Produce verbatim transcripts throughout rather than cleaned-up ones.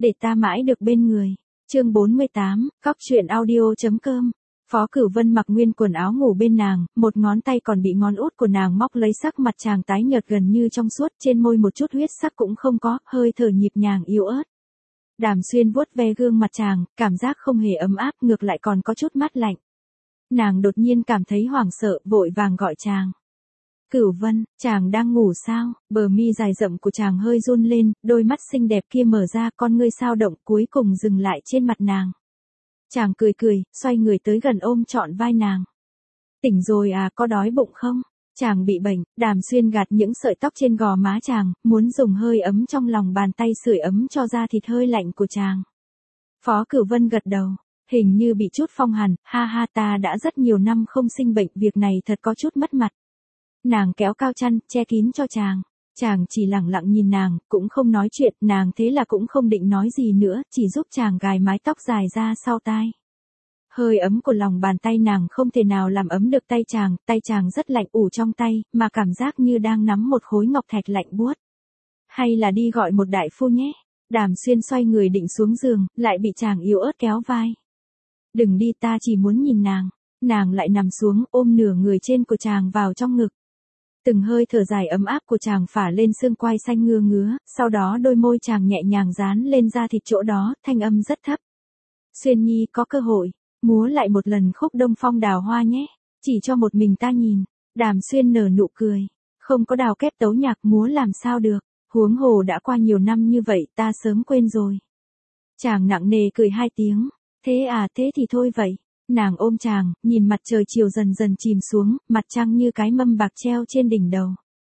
để ta mãi được bên người. Chương bốn mươi tám, cóc truyện audio.com. Phó Cửu Vân mặc nguyên quần áo ngủ bên nàng, một ngón tay còn bị ngón út của nàng móc lấy, sắc mặt chàng tái nhợt gần như trong suốt, trên môi một chút huyết sắc cũng không có, hơi thở nhịp nhàng yếu ớt. Đàm Xuyên vuốt ve gương mặt chàng, cảm giác không hề ấm áp, ngược lại còn có chút mát lạnh. Nàng đột nhiên cảm thấy hoảng sợ, vội vàng gọi chàng. Cửu Vân, chàng đang ngủ sao? Bờ mi dài rậm của chàng hơi run lên, đôi mắt xinh đẹp kia mở ra, con ngươi sao động, cuối cùng dừng lại trên mặt nàng. Chàng cười cười, xoay người tới gần ôm trọn vai nàng. Tỉnh rồi à, có đói bụng không? Chàng bị bệnh. Đàm Xuyên gạt những sợi tóc trên gò má chàng, muốn dùng hơi ấm trong lòng bàn tay sưởi ấm cho da thịt hơi lạnh của chàng. Phó Cửu Vân gật đầu, hình như bị chút phong hàn, ha ha, ta đã rất nhiều năm không sinh bệnh, việc này thật có chút mất mặt. Nàng kéo cao chăn, che kín cho chàng. Chàng chỉ lặng lặng nhìn nàng, cũng không nói chuyện, nàng thế là cũng không định nói gì nữa, chỉ giúp chàng gài mái tóc dài ra sau tai. Hơi ấm của lòng bàn tay nàng không thể nào làm ấm được tay chàng, tay chàng rất lạnh ủ trong tay, mà cảm giác như đang nắm một khối ngọc thạch lạnh buốt. Hay là đi gọi một đại phu nhé. Đàm Xuyên xoay người định xuống giường, lại bị chàng yếu ớt kéo vai. Đừng đi, ta chỉ muốn nhìn nàng. Nàng lại nằm xuống, ôm nửa người trên của chàng vào trong ngực. Từng hơi thở dài ấm áp của chàng phả lên xương quai xanh ngưa ngứa, sau đó đôi môi chàng nhẹ nhàng dán lên da thịt chỗ đó, thanh âm rất thấp. Xuyên nhi, có cơ hội, múa lại một lần khúc Đông Phong Đào Hoa nhé, chỉ cho một mình ta nhìn. Đàm Xuyên nở nụ cười, không có đào kép tấu nhạc múa làm sao được, huống hồ đã qua nhiều năm như vậy, ta sớm quên rồi. Chàng nặng nề cười hai tiếng, thế à, thế thì thôi vậy. Nàng ôm chàng, nhìn mặt trời chiều dần dần chìm xuống, mặt trăng như cái mâm bạc treo trên đỉnh đầu.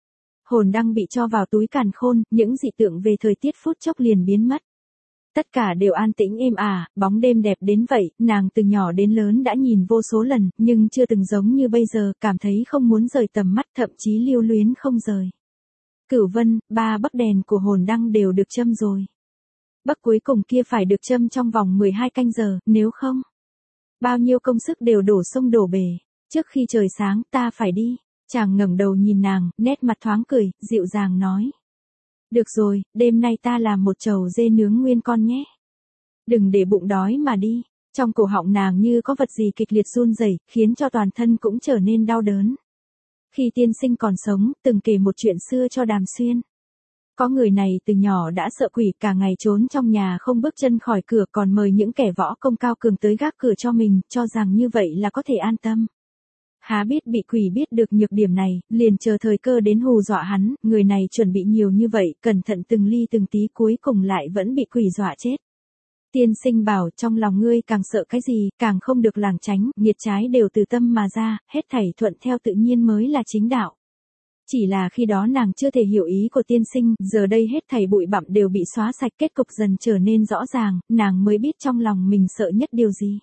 Hồn đang bị cho vào túi càn khôn, những dị tượng về thời tiết phút chốc liền biến mất. Tất cả đều an tĩnh êm ả, bóng đêm đẹp đến vậy, nàng từ nhỏ đến lớn đã nhìn vô số lần, nhưng chưa từng giống như bây giờ, cảm thấy không muốn rời tầm mắt, thậm chí lưu luyến không rời. Cửu Vân, ba bấc đèn của hồn đăng đều được châm rồi. Bấc cuối cùng kia phải được châm trong vòng mười hai canh giờ, nếu không, bao nhiêu công sức đều đổ sông đổ bể. Trước khi trời sáng, ta phải đi. Chàng ngẩng đầu nhìn nàng, nét mặt thoáng cười, dịu dàng nói. Được rồi, đêm nay ta làm một chầu dê nướng nguyên con nhé. Đừng để bụng đói mà đi. Trong cổ họng nàng như có vật gì kịch liệt run rẩy, khiến cho toàn thân cũng trở nên đau đớn. Khi tiên sinh còn sống, từng kể một chuyện xưa cho Đàm Xuyên. Có người này từ nhỏ đã sợ quỷ, cả ngày trốn trong nhà không bước chân khỏi cửa, còn mời những kẻ võ công cao cường tới gác cửa cho mình, cho rằng như vậy là có thể an tâm. Há biết bị quỷ biết được nhược điểm này, liền chờ thời cơ đến hù dọa hắn, người này chuẩn bị nhiều như vậy, cẩn thận từng ly từng tí, cuối cùng lại vẫn bị quỷ dọa chết. Tiên sinh bảo, trong lòng ngươi càng sợ cái gì, càng không được lảng tránh, nghiệt trái đều từ tâm mà ra, hết thảy thuận theo tự nhiên mới là chính đạo. Chỉ là khi đó nàng chưa thể hiểu ý của tiên sinh, giờ đây hết thảy bụi bặm đều bị xóa sạch, kết cục dần trở nên rõ ràng, nàng mới biết trong lòng mình sợ nhất điều gì.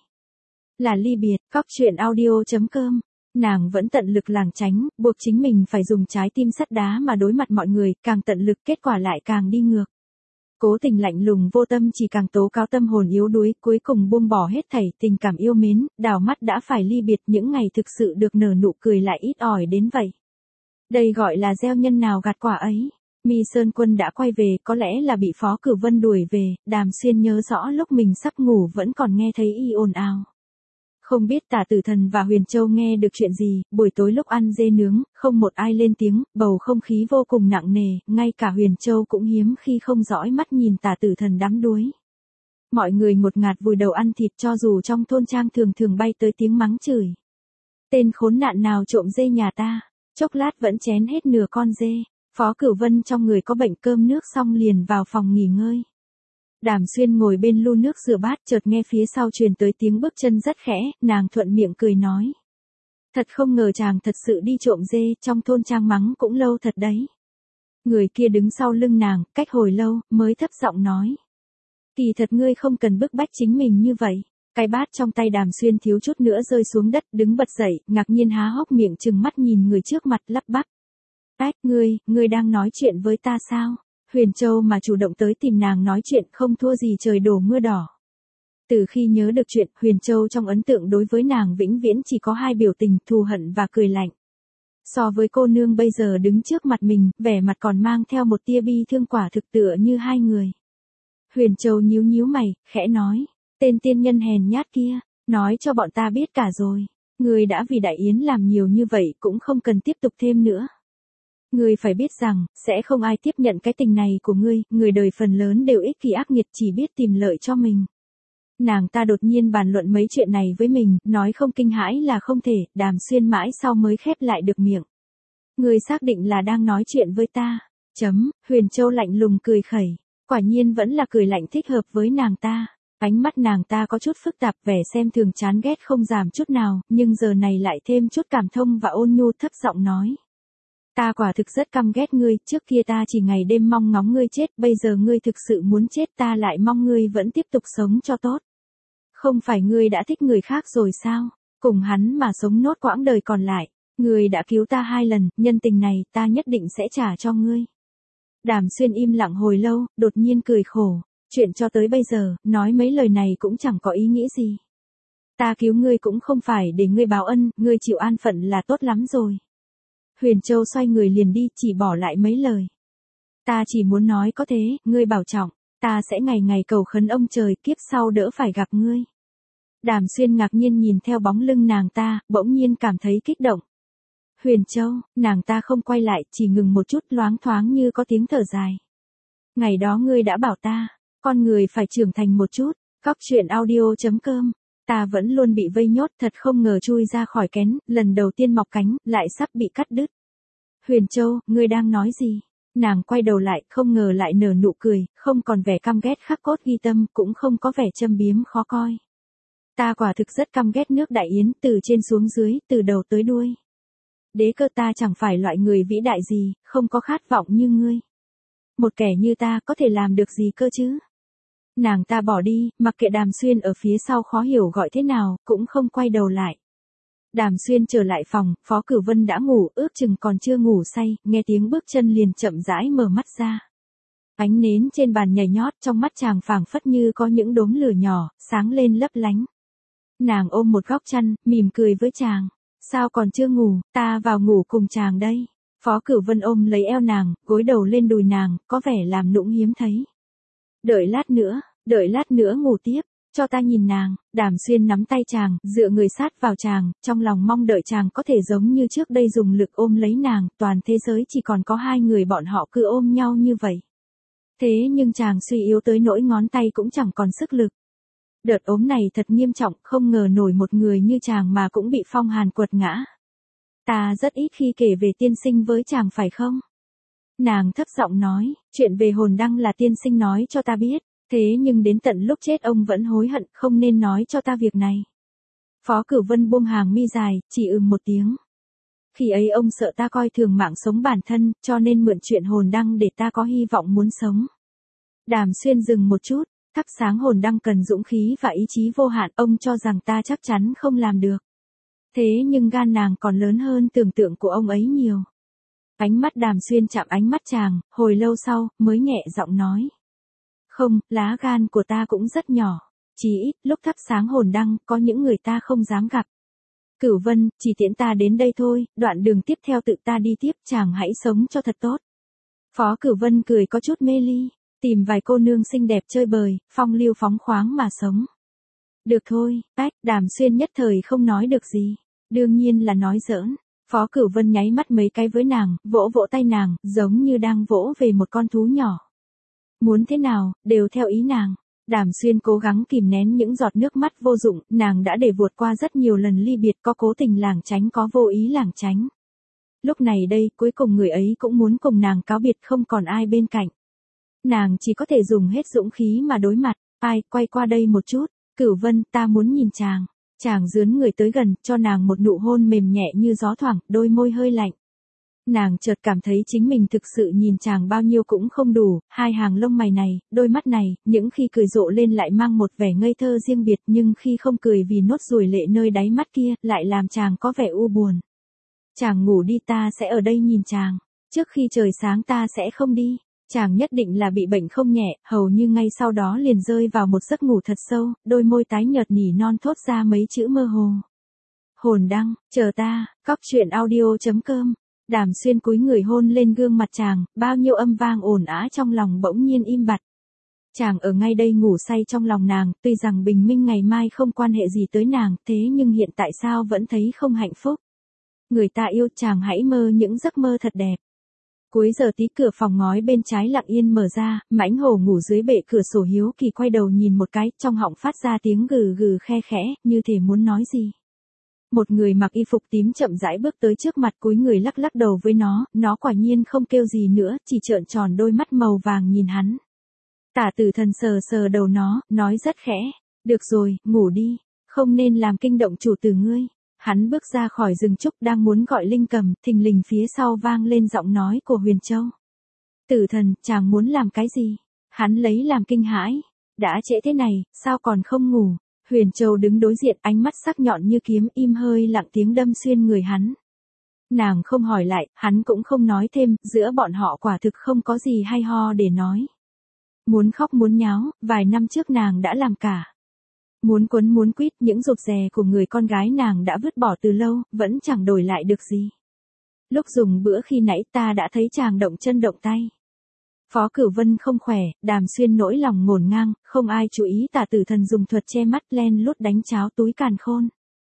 Là ly biệt. Cóc truyện audio.com. Nàng vẫn tận lực lảng tránh, buộc chính mình phải dùng trái tim sắt đá mà đối mặt mọi người, càng tận lực kết quả lại càng đi ngược. Cố tình lạnh lùng vô tâm chỉ càng tố cáo tâm hồn yếu đuối, cuối cùng buông bỏ hết thảy tình cảm yêu mến, đảo mắt đã phải ly biệt, những ngày thực sự được nở nụ cười lại ít ỏi đến vậy. Đây gọi là gieo nhân nào gặt quả ấy. Mi Sơn Quân đã quay về, có lẽ là bị Phó Cửu Vân đuổi về, Đàm Xuyên nhớ rõ lúc mình sắp ngủ vẫn còn nghe thấy y ồn ào. Không biết Tả Tử Thần và Huyền Châu nghe được chuyện gì, buổi tối lúc ăn dê nướng, không một ai lên tiếng, bầu không khí vô cùng nặng nề, ngay cả Huyền Châu cũng hiếm khi không dõi mắt nhìn Tả Tử Thần đắm đuối. Mọi người ngột ngạt vùi đầu ăn thịt, cho dù trong thôn trang thường thường bay tới tiếng mắng chửi. Tên khốn nạn nào trộm dê nhà ta, chốc lát vẫn chén hết nửa con dê. Phó Cửu Vân trong người có bệnh, cơm nước xong liền vào phòng nghỉ ngơi. Đàm Xuyên ngồi bên lu nước rửa bát, chợt nghe phía sau truyền tới tiếng bước chân rất khẽ, nàng thuận miệng cười nói. Thật không ngờ chàng thật sự đi trộm dê, trong thôn trang mắng cũng lâu thật đấy. Người kia đứng sau lưng nàng, cách hồi lâu, mới thấp giọng nói. Kỳ thật ngươi không cần bức bách chính mình như vậy. Cái bát trong tay Đàm Xuyên thiếu chút nữa rơi xuống đất, đứng bật dậy, ngạc nhiên há hốc miệng trừng mắt nhìn người trước mặt, lắp bắp. Ách, ngươi, ngươi đang nói chuyện với ta sao? Huyền Châu mà chủ động tới tìm nàng nói chuyện không thua gì trời đổ mưa đỏ. Từ khi nhớ được chuyện, Huyền Châu trong ấn tượng đối với nàng vĩnh viễn chỉ có hai biểu tình, thù hận và cười lạnh. So với cô nương bây giờ đứng trước mặt mình, vẻ mặt còn mang theo một tia bi thương, quả thực tựa như hai người. Huyền Châu nhíu nhíu mày, khẽ nói, tên tiên nhân hèn nhát kia, nói cho bọn ta biết cả rồi. Ngươi đã vì Đại Yến làm nhiều như vậy cũng không cần tiếp tục thêm nữa. Ngươi phải biết rằng, sẽ không ai tiếp nhận cái tình này của ngươi, người đời phần lớn đều ích kỷ ác nghiệt chỉ biết tìm lợi cho mình. Nàng ta đột nhiên bàn luận mấy chuyện này với mình, nói không kinh hãi là không thể, Đàm Xuyên mãi sau mới khép lại được miệng. Ngươi xác định là đang nói chuyện với ta. Chấm, Huyền Châu lạnh lùng cười khẩy. Quả nhiên vẫn là cười lạnh thích hợp với nàng ta. Ánh mắt nàng ta có chút phức tạp, vẻ xem thường chán ghét không giảm chút nào, nhưng giờ này lại thêm chút cảm thông và ôn nhu, thấp giọng nói. Ta quả thực rất căm ghét ngươi, trước kia ta chỉ ngày đêm mong ngóng ngươi chết, bây giờ ngươi thực sự muốn chết, ta lại mong ngươi vẫn tiếp tục sống cho tốt. Không phải ngươi đã thích người khác rồi sao? Cùng hắn mà sống nốt quãng đời còn lại. Ngươi đã cứu ta hai lần, nhân tình này ta nhất định sẽ trả cho ngươi. Đàm Xuyên im lặng hồi lâu, đột nhiên cười khổ. Chuyện cho tới bây giờ, nói mấy lời này cũng chẳng có ý nghĩa gì. Ta cứu ngươi cũng không phải để ngươi báo ân, ngươi chịu an phận là tốt lắm rồi. Huyền Châu xoay người liền đi, chỉ bỏ lại mấy lời. Ta chỉ muốn nói có thế, ngươi bảo trọng, ta sẽ ngày ngày cầu khấn ông trời kiếp sau đỡ phải gặp ngươi. Đàm Xuyên ngạc nhiên nhìn theo bóng lưng nàng ta, bỗng nhiên cảm thấy kích động. Huyền Châu, nàng ta không quay lại, chỉ ngừng một chút, loáng thoáng như có tiếng thở dài. Ngày đó ngươi đã bảo ta, con người phải trưởng thành một chút, Cóc truyện audio chấm com. Ta vẫn luôn bị vây nhốt, thật không ngờ chui ra khỏi kén, lần đầu tiên mọc cánh, lại sắp bị cắt đứt. Huyền Châu, ngươi đang nói gì? Nàng quay đầu lại, không ngờ lại nở nụ cười, không còn vẻ căm ghét khắc cốt ghi tâm, cũng không có vẻ châm biếm khó coi. Ta quả thực rất căm ghét nước Đại Yến, từ trên xuống dưới, từ đầu tới đuôi. Đế cơ ta chẳng phải loại người vĩ đại gì, không có khát vọng như ngươi. Một kẻ như ta có thể làm được gì cơ chứ? Nàng ta bỏ đi, mặc kệ Đàm Xuyên ở phía sau khó hiểu gọi thế nào, cũng không quay đầu lại. Đàm Xuyên trở lại phòng, Phó Cửu Vân đã ngủ, ước chừng còn chưa ngủ say, nghe tiếng bước chân liền chậm rãi mở mắt ra. Ánh nến trên bàn nhảy nhót, trong mắt chàng phảng phất như có những đốm lửa nhỏ, sáng lên lấp lánh. Nàng ôm một góc chăn, mỉm cười với chàng. Sao còn chưa ngủ, ta vào ngủ cùng chàng đây. Phó Cửu Vân ôm lấy eo nàng, gối đầu lên đùi nàng, có vẻ làm nũng hiếm thấy. Đợi lát nữa, đợi lát nữa ngủ tiếp, cho ta nhìn nàng. Đàm Xuyên nắm tay chàng, dựa người sát vào chàng, trong lòng mong đợi chàng có thể giống như trước đây dùng lực ôm lấy nàng, toàn thế giới chỉ còn có hai người bọn họ cứ ôm nhau như vậy. Thế nhưng chàng suy yếu tới nỗi ngón tay cũng chẳng còn sức lực. Đợt ốm này thật nghiêm trọng, không ngờ nổi một người như chàng mà cũng bị phong hàn quật ngã. Ta rất ít khi kể về tiên sinh với chàng phải không? Nàng thấp giọng nói, chuyện về hồn đăng là tiên sinh nói cho ta biết, thế nhưng đến tận lúc chết ông vẫn hối hận không nên nói cho ta việc này. Phó Cửu Vân buông hàng mi dài, chỉ ừm một tiếng. Khi ấy ông sợ ta coi thường mạng sống bản thân, cho nên mượn chuyện hồn đăng để ta có hy vọng muốn sống. Đàm Xuyên dừng một chút, thắp sáng hồn đăng cần dũng khí và ý chí vô hạn, ông cho rằng ta chắc chắn không làm được. Thế nhưng gan nàng còn lớn hơn tưởng tượng của ông ấy nhiều. Ánh mắt Đàm Xuyên chạm ánh mắt chàng, hồi lâu sau, mới nhẹ giọng nói. Không, lá gan của ta cũng rất nhỏ. Chỉ ít, lúc thắp sáng hồn đăng, có những người ta không dám gặp. Cửu Vân, chỉ tiễn ta đến đây thôi, đoạn đường tiếp theo tự ta đi tiếp, chàng hãy sống cho thật tốt. Phó Cửu Vân cười có chút mê ly, tìm vài cô nương xinh đẹp chơi bời, phong lưu phóng khoáng mà sống. Được thôi, ách, Đàm Xuyên nhất thời không nói được gì. Đương nhiên là nói giỡn. Phó Cửu Vân nháy mắt mấy cái với nàng, vỗ vỗ tay nàng, giống như đang vỗ về một con thú nhỏ. Muốn thế nào, đều theo ý nàng. Đàm Xuyên cố gắng kìm nén những giọt nước mắt vô dụng, nàng đã để vượt qua rất nhiều lần ly biệt, có cố tình lảng tránh có vô ý lảng tránh. Lúc này đây, cuối cùng người ấy cũng muốn cùng nàng cáo biệt, không còn ai bên cạnh. Nàng chỉ có thể dùng hết dũng khí mà đối mặt. Ai, quay qua đây một chút. Cửu Vân, ta muốn nhìn chàng. Chàng dướn người tới gần, cho nàng một nụ hôn mềm nhẹ như gió thoảng, đôi môi hơi lạnh. Nàng chợt cảm thấy chính mình thực sự nhìn chàng bao nhiêu cũng không đủ, hai hàng lông mày này, đôi mắt này, những khi cười rộ lên lại mang một vẻ ngây thơ riêng biệt, nhưng khi không cười vì nốt ruồi lệ nơi đáy mắt kia, lại làm chàng có vẻ u buồn. Chàng ngủ đi, ta sẽ ở đây nhìn chàng. Trước khi trời sáng ta sẽ không đi. Chàng nhất định là bị bệnh không nhẹ, hầu như ngay sau đó liền rơi vào một giấc ngủ thật sâu, đôi môi tái nhợt nỉ non thốt ra mấy chữ mơ hồ. Hồn đăng, chờ ta, Cóc truyện audio chấm com. Đàm Xuyên cúi người hôn lên gương mặt chàng, bao nhiêu âm vang ồn ào trong lòng bỗng nhiên im bặt. Chàng ở ngay đây ngủ say trong lòng nàng, tuy rằng bình minh ngày mai không quan hệ gì tới nàng, thế nhưng hiện tại sao vẫn thấy không hạnh phúc. Người ta yêu chàng hãy mơ những giấc mơ thật đẹp. Cuối giờ tí cửa phòng ngói bên trái lặng yên mở ra, Mãnh Hổ ngủ dưới bệ cửa sổ hiếu kỳ quay đầu nhìn một cái, trong họng phát ra tiếng gừ gừ khe khẽ, như thể muốn nói gì. Một người mặc y phục tím chậm rãi bước tới trước mặt, cúi người lắc lắc đầu với nó, nó quả nhiên không kêu gì nữa, chỉ trợn tròn đôi mắt màu vàng nhìn hắn. Tả Tử Thần sờ sờ đầu nó, nói rất khẽ, được rồi, ngủ đi, không nên làm kinh động chủ tử ngươi. Hắn bước ra khỏi rừng trúc đang muốn gọi Linh Cầm, thình lình phía sau vang lên giọng nói của Huyền Châu. Tử Thần, chàng muốn làm cái gì? Hắn lấy làm kinh hãi. Đã trễ thế này, sao còn không ngủ? Huyền Châu đứng đối diện, ánh mắt sắc nhọn như kiếm, im hơi lặng tiếng đâm xuyên người hắn. Nàng không hỏi lại, hắn cũng không nói thêm, giữa bọn họ quả thực không có gì hay ho để nói. Muốn khóc muốn nháo, vài năm trước nàng đã làm cả. Muốn quấn muốn quýt, những rụt rè của người con gái nàng đã vứt bỏ từ lâu, vẫn chẳng đổi lại được gì. Lúc dùng bữa khi nãy ta đã thấy chàng động chân động tay. Phó Cửu Vân không khỏe, Đàm Xuyên nỗi lòng ngổn ngang, không ai chú ý Tả Tử Thần dùng thuật che mắt len lút đánh cháo túi càn khôn.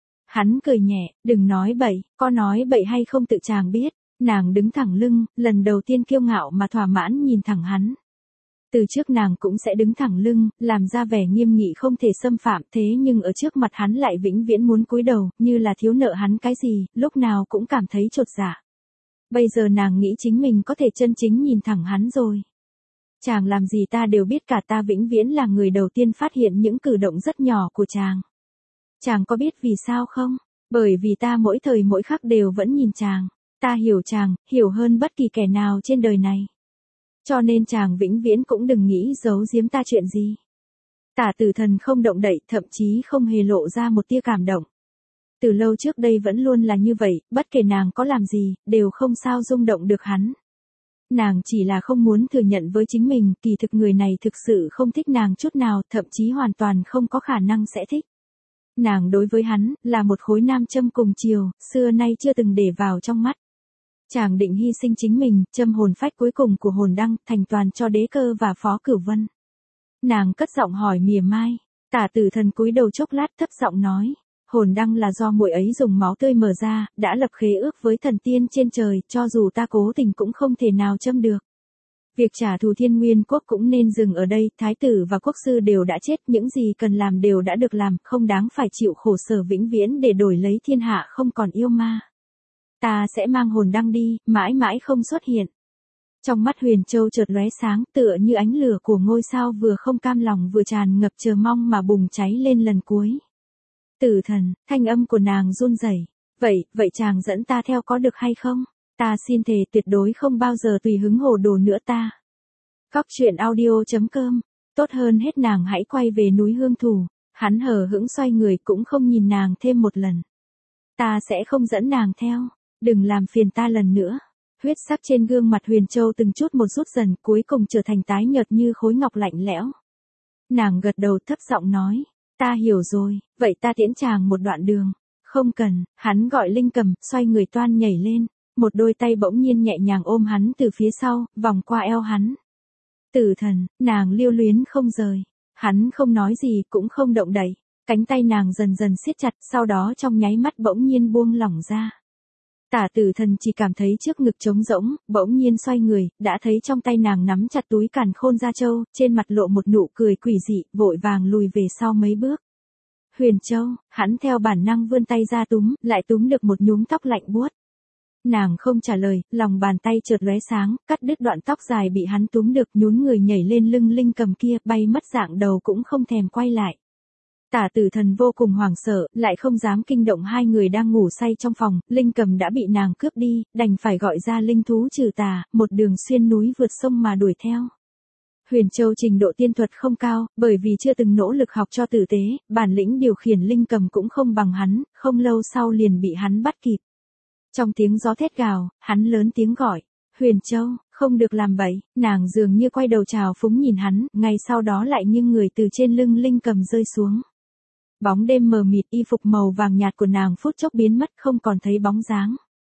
Hắn cười nhẹ, đừng nói bậy, có nói bậy hay không tự chàng biết. Nàng đứng thẳng lưng, lần đầu tiên kiêu ngạo mà thỏa mãn nhìn thẳng hắn. Từ trước nàng cũng sẽ đứng thẳng lưng, làm ra vẻ nghiêm nghị không thể xâm phạm, thế nhưng ở trước mặt hắn lại vĩnh viễn muốn cúi đầu, như là thiếu nợ hắn cái gì, lúc nào cũng cảm thấy chột dạ. Bây giờ nàng nghĩ chính mình có thể chân chính nhìn thẳng hắn rồi. Chàng làm gì ta đều biết cả, ta vĩnh viễn là người đầu tiên phát hiện những cử động rất nhỏ của chàng. Chàng có biết vì sao không? Bởi vì ta mỗi thời mỗi khắc đều vẫn nhìn chàng. Ta hiểu chàng, hiểu hơn bất kỳ kẻ nào trên đời này. Cho nên chàng vĩnh viễn cũng đừng nghĩ giấu giếm ta chuyện gì. Tả Tử Thần không động đậy, thậm chí không hề lộ ra một tia cảm động. Từ lâu trước đây vẫn luôn là như vậy, bất kể nàng có làm gì, đều không sao rung động được hắn. Nàng chỉ là không muốn thừa nhận với chính mình, kỳ thực người này thực sự không thích nàng chút nào, thậm chí hoàn toàn không có khả năng sẽ thích. Nàng đối với hắn, là một khối nam châm cùng chiều, xưa nay chưa từng để vào trong mắt. Chàng định hy sinh chính mình, châm hồn phách cuối cùng của hồn đăng, thành toàn cho Đế Cơ và Phó Cửu Vân. Nàng cất giọng hỏi mỉa mai. Tả Tử Thần cúi đầu chốc lát thấp giọng nói. Hồn đăng là do muội ấy dùng máu tươi mở ra, đã lập khế ước với thần tiên trên trời, cho dù ta cố tình cũng không thể nào châm được. Việc trả thù Thiên Nguyên Quốc cũng nên dừng ở đây, thái tử và quốc sư đều đã chết, những gì cần làm đều đã được làm, không đáng phải chịu khổ sở vĩnh viễn để đổi lấy thiên hạ không còn yêu ma. Ta sẽ mang hồn đăng đi, mãi mãi không xuất hiện. Trong mắt Huyền Châu chợt lóe sáng, tựa như ánh lửa của ngôi sao vừa không cam lòng vừa tràn ngập chờ mong mà bùng cháy lên lần cuối. Tử Thần, thanh âm của nàng run rẩy. Vậy, vậy chàng dẫn ta theo có được hay không? Ta xin thề tuyệt đối không bao giờ tùy hứng hồ đồ nữa ta. Góc truyện audio chấm com. Tốt hơn hết nàng hãy quay về núi Hương Thù. Hắn hờ hững xoay người cũng không nhìn nàng thêm một lần. Ta sẽ không dẫn nàng theo. Đừng làm phiền ta lần nữa. Huyết sắc trên gương mặt Huyền Châu từng chút một rút dần, cuối cùng trở thành tái nhợt như khối ngọc lạnh lẽo. Nàng gật đầu thấp giọng nói. Ta hiểu rồi, vậy ta tiễn chàng một đoạn đường. Không cần, hắn gọi Linh Cầm, xoay người toan nhảy lên. Một đôi tay bỗng nhiên nhẹ nhàng ôm hắn từ phía sau, vòng qua eo hắn. Tử Thần, nàng lưu luyến không rời. Hắn không nói gì, cũng không động đậy. Cánh tay nàng dần dần siết chặt, sau đó trong nháy mắt bỗng nhiên buông lỏng ra. Tả Tử Thần chỉ cảm thấy trước ngực trống rỗng, bỗng nhiên xoay người, đã thấy trong tay nàng nắm chặt túi càn khôn gia châu, trên mặt lộ một nụ cười quỷ dị, vội vàng lùi về sau mấy bước. Huyền Châu, hắn theo bản năng vươn tay ra túm, lại túm được một nhúm tóc lạnh buốt. Nàng không trả lời, lòng bàn tay chợt lóe sáng, cắt đứt đoạn tóc dài bị hắn túm được, nhún người nhảy lên lưng Linh Cầm kia, bay mất dạng đầu cũng không thèm quay lại. Tả Tử Thần vô cùng hoảng sợ, lại không dám kinh động hai người đang ngủ say trong phòng, Linh Cầm đã bị nàng cướp đi, đành phải gọi ra linh thú trừ tà, một đường xuyên núi vượt sông mà đuổi theo. Huyền Châu trình độ tiên thuật không cao, bởi vì chưa từng nỗ lực học cho tử tế, bản lĩnh điều khiển Linh Cầm cũng không bằng hắn, không lâu sau liền bị hắn bắt kịp. Trong tiếng gió thét gào, hắn lớn tiếng gọi, Huyền Châu, không được làm bậy, nàng dường như quay đầu chào phúng nhìn hắn, ngay sau đó lại nghiêng người từ trên lưng Linh Cầm rơi xuống. Bóng đêm mờ mịt, y phục màu vàng nhạt của nàng phút chốc biến mất, không còn thấy bóng dáng.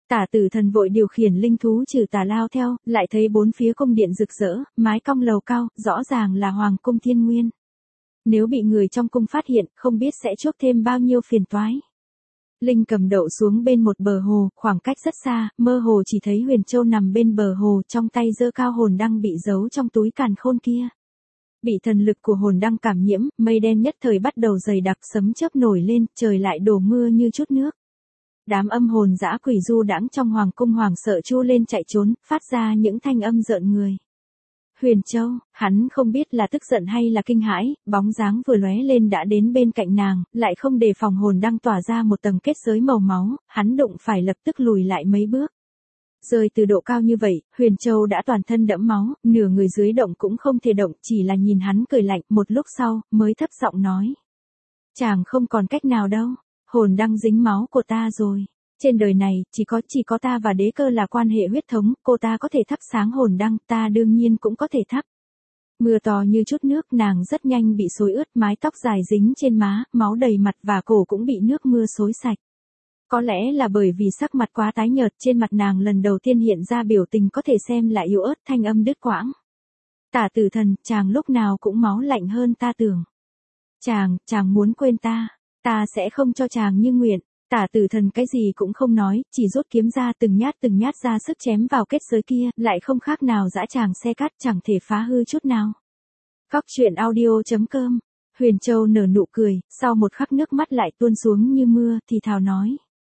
Tả Tử Thần vội điều khiển linh thú trừ tà lao theo, lại thấy bốn phía cung điện rực rỡ, mái cong lầu cao, rõ ràng là hoàng cung thiên nguyên. Nếu bị người trong cung phát hiện, không biết sẽ chuốc thêm bao nhiêu phiền toái. Linh cầm đậu xuống bên một bờ hồ, khoảng cách rất xa, mơ hồ chỉ thấy Huyền Châu nằm bên bờ hồ, trong tay giơ cao hồn đăng bị giấu trong túi càn khôn kia. Bị thần lực của hồn đăng cảm nhiễm, mây đen nhất thời bắt đầu dày đặc, sấm chớp nổi lên, trời lại đổ mưa như chút nước. Đám âm hồn dã quỷ du đãng trong hoàng cung hoàng sợ chu lên chạy trốn, phát ra những thanh âm rợn người. Huyền Châu, hắn không biết là tức giận hay là kinh hãi, bóng dáng vừa lóe lên đã đến bên cạnh nàng, lại không đề phòng hồn đăng tỏa ra một tầng kết giới màu máu, hắn đụng phải lập tức lùi lại mấy bước. Rơi từ độ cao như vậy, Huyền Châu đã toàn thân đẫm máu, nửa người dưới động cũng không thể động, chỉ là nhìn hắn cười lạnh, một lúc sau, mới thấp giọng nói. Chàng không còn cách nào đâu, hồn đăng dính máu của ta rồi. Trên đời này, chỉ có chỉ có ta và đế cơ là quan hệ huyết thống, cô ta có thể thắp sáng hồn đăng, ta đương nhiên cũng có thể thắp. Mưa to như chút nước, nàng rất nhanh bị xối ướt, mái tóc dài dính trên má, máu đầy mặt và cổ cũng bị nước mưa xối sạch. Có lẽ là bởi vì sắc mặt quá tái nhợt, trên mặt nàng lần đầu tiên hiện ra biểu tình có thể xem là yếu ớt, thanh âm đứt quãng. Tả Tử Thần, chàng lúc nào cũng máu lạnh hơn ta tưởng. Chàng, chàng muốn quên ta, ta sẽ không cho chàng như nguyện. Tả Tử Thần cái gì cũng không nói, chỉ rút kiếm ra từng nhát từng nhát ra sức chém vào kết giới kia, lại không khác nào dã tràng xe cát, chẳng thể phá hư chút nào. Góc truyện audio chấm com. Huyền Châu nở nụ cười, sau một khắc nước mắt lại tuôn xuống như mưa, thì thào nói.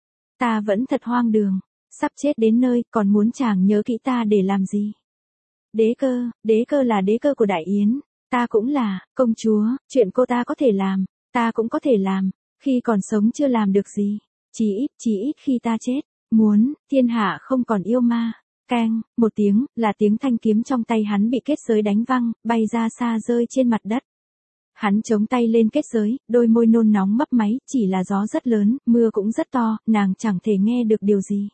Ta vẫn thật hoang đường, sắp chết đến nơi, còn muốn chàng nhớ kỹ ta để làm gì? Đế cơ, đế cơ là đế cơ của Đại Yến, ta cũng là, công chúa, chuyện cô ta có thể làm, ta cũng có thể làm. Khi còn sống chưa làm được gì, chỉ ít, chỉ ít khi ta chết, muốn, thiên hạ không còn yêu ma. Keng, một tiếng, là tiếng thanh kiếm trong tay hắn bị kết giới đánh văng, bay ra xa rơi trên mặt đất. Hắn chống tay lên kết giới, đôi môi nôn nóng mấp máy, chỉ là gió rất lớn, mưa cũng rất to, nàng chẳng thể nghe được điều gì.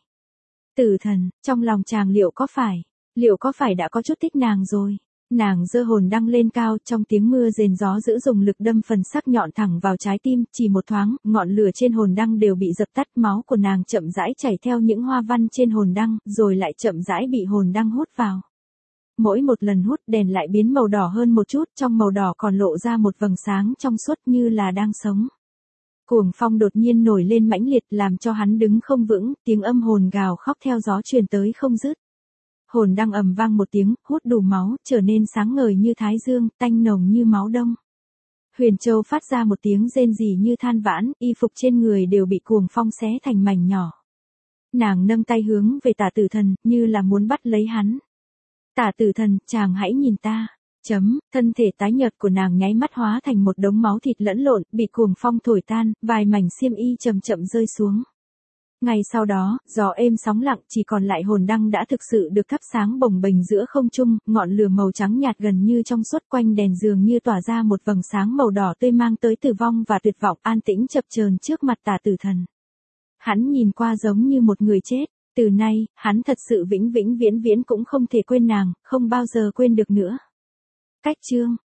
Tử Thần, trong lòng chàng liệu có phải, liệu có phải đã có chút thích nàng rồi? Nàng giơ hồn đăng lên cao, trong tiếng mưa rền gió dữ dùng lực đâm phần sắc nhọn thẳng vào trái tim, chỉ một thoáng, ngọn lửa trên hồn đăng đều bị dập tắt, máu của nàng chậm rãi chảy theo những hoa văn trên hồn đăng, rồi lại chậm rãi bị hồn đăng hút vào. Mỗi một lần hút đèn lại biến màu đỏ hơn một chút, trong màu đỏ còn lộ ra một vầng sáng trong suốt như là đang sống. Cuồng phong đột nhiên nổi lên mãnh liệt làm cho hắn đứng không vững, tiếng âm hồn gào khóc theo gió truyền tới không dứt. Hồn đăng ầm vang một tiếng, hút đủ máu, trở nên sáng ngời như thái dương, tanh nồng như máu đông. Huyền Châu phát ra một tiếng rên rỉ như than vãn, y phục trên người đều bị cuồng phong xé thành mảnh nhỏ. Nàng nâng tay hướng về Tả Tử Thần, như là muốn bắt lấy hắn. Tả Tử Thần, chàng hãy nhìn ta. Chấm, thân thể tái nhợt của nàng nháy mắt hóa thành một đống máu thịt lẫn lộn, bị cuồng phong thổi tan, vài mảnh xiêm y chậm chậm rơi xuống. Ngay sau đó, gió êm sóng lặng, chỉ còn lại hồn đăng đã thực sự được thắp sáng bồng bềnh giữa không trung, ngọn lửa màu trắng nhạt gần như trong suốt quanh đèn dường như tỏa ra một vầng sáng màu đỏ tươi mang tới tử vong và tuyệt vọng, an tĩnh chập chờn trước mặt Tả Tử Thần. Hắn nhìn qua giống như một người chết, từ nay, hắn thật sự vĩnh vĩnh viễn viễn cũng không thể quên nàng, không bao giờ quên được nữa. Cách chương